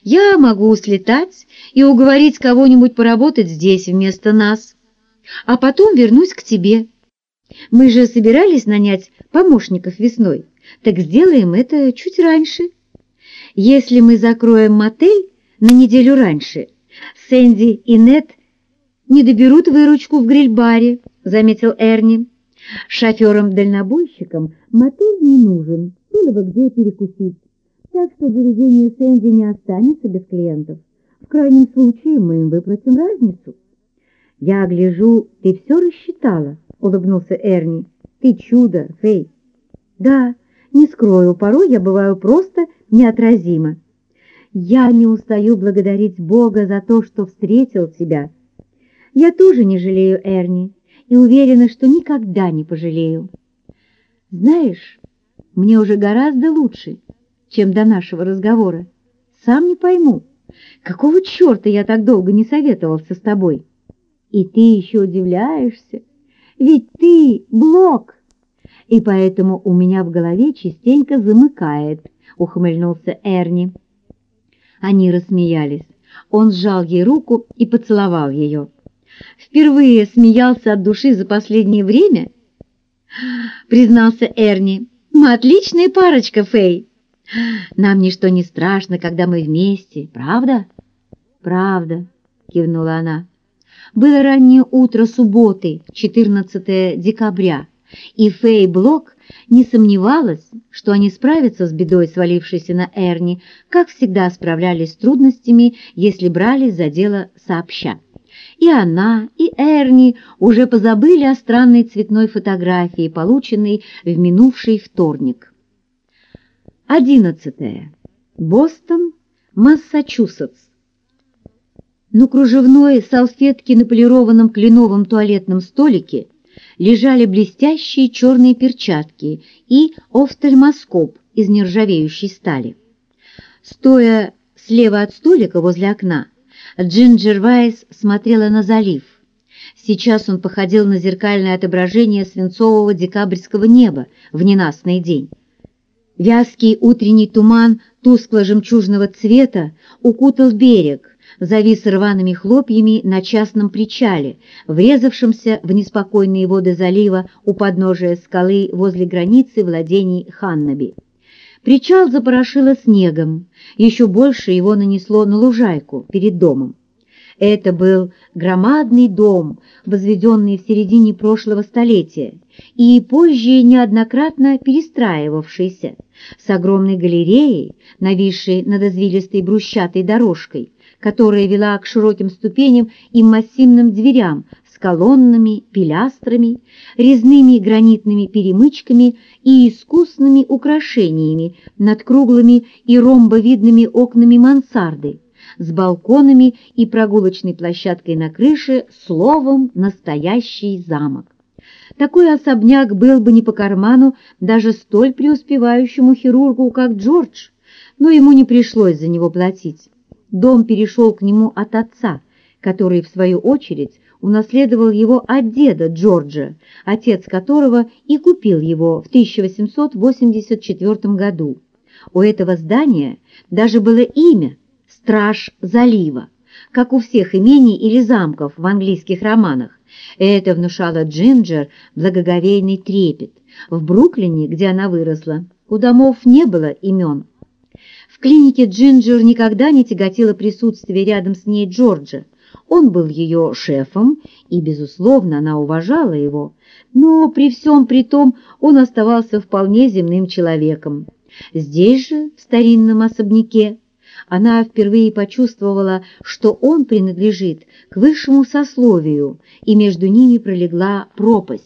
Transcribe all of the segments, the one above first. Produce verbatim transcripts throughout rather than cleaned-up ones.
Я могу слетать и уговорить кого-нибудь поработать здесь вместо нас, а потом вернусь к тебе. Мы же собирались нанять помощников весной, так сделаем это чуть раньше. Если мы закроем мотель на неделю раньше, Сэнди и Нед не доберут выручку в гриль-баре, заметил Эрни. Шоферам-дальнобойщикам мотель не нужен, было бы где перекусить, так что заведение Сэнди не останется без клиентов. В крайнем случае мы им выплатим разницу. Я гляжу, ты все рассчитала, улыбнулся Эрни. Ты чудо, Фэй. Да, не скрою, порой я бываю просто неотразима. Я не устаю благодарить Бога за то, что встретил тебя. Я тоже не жалею, Эрни, и уверена, что никогда не пожалею. Знаешь, мне уже гораздо лучше, чем до нашего разговора. Сам не пойму, какого черта я так долго не советовался с тобой. И ты еще удивляешься, ведь ты Блок, и поэтому у меня в голове частенько замыкает, ухмыльнулся Эрни. Они рассмеялись. Он сжал ей руку и поцеловал ее. Впервые смеялся от души за последнее время, признался Эрни. Мы отличная парочка, Фэй. Нам ничто не страшно, когда мы вместе, правда? Правда, кивнула она. Было раннее утро субботы, четырнадцатое декабря, и Фэй Блок не сомневалась, что они справятся с бедой, свалившейся на Эрни, как всегда справлялись с трудностями, если брались за дело сообща. И она, и Эрни уже позабыли о странной цветной фотографии, полученной в минувший вторник. Одиннадцатое. Бостон, Массачусетс. На кружевной салфетке на полированном кленовом туалетном столике лежали блестящие черные перчатки и офтальмоскоп из нержавеющей стали. Стоя слева от столика возле окна, Джинджер Вайс смотрела на залив. Сейчас он походил на зеркальное отображение свинцового декабрьского неба в ненастный день. Вязкий утренний туман тускло-жемчужного цвета укутал берег, завис рваными хлопьями на частном причале, врезавшемся в неспокойные воды залива у подножия скалы возле границы владений Ханнаби. Причал запорошило снегом, еще больше его нанесло на лужайку перед домом. Это был громадный дом, возведенный в середине прошлого столетия и позже неоднократно перестраивавшийся, с огромной галереей, нависшей над извилистой брусчатой дорожкой, которая вела к широким ступеням и массивным дверям с колоннами, пилястрами, резными гранитными перемычками и искусными украшениями над круглыми и ромбовидными окнами мансарды, с балконами и прогулочной площадкой на крыше, словом, настоящий замок. Такой особняк был бы не по карману даже столь преуспевающему хирургу, как Джордж, но ему не пришлось за него платить. Дом перешел к нему от отца, который, в свою очередь, унаследовал его от деда Джорджа, отец которого и купил его в тысяча восемьсот восемьдесят четвёртом году. У этого здания даже было имя «Страж залива», как у всех имений или замков в английских романах. Это внушало Джинджер благоговейный трепет. В Бруклине, где она выросла, у домов не было имен. В клинике Джинджер никогда не тяготило присутствие рядом с ней Джорджа. Он был ее шефом, и, безусловно, она уважала его, но при всем при том он оставался вполне земным человеком. Здесь же, в старинном особняке, она впервые почувствовала, что он принадлежит к высшему сословию, и между ними пролегла пропасть.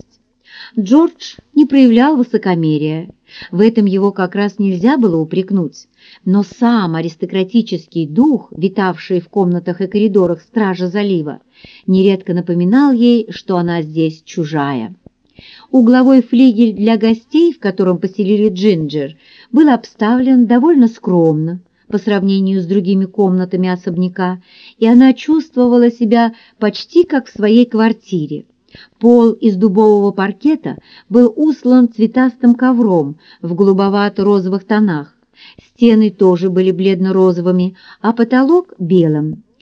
Джордж не проявлял высокомерия, в этом его как раз нельзя было упрекнуть, но сам аристократический дух, витавший в комнатах и коридорах Стража залива, нередко напоминал ей, что она здесь чужая. Угловой флигель для гостей, в котором поселили Джинджер, был обставлен довольно скромно по сравнению с другими комнатами особняка, и она чувствовала себя почти как в своей квартире. Пол из дубового паркета был устлан цветастым ковром в голубовато-розовых тонах. Стены тоже были бледно-розовыми, а потолок — белым.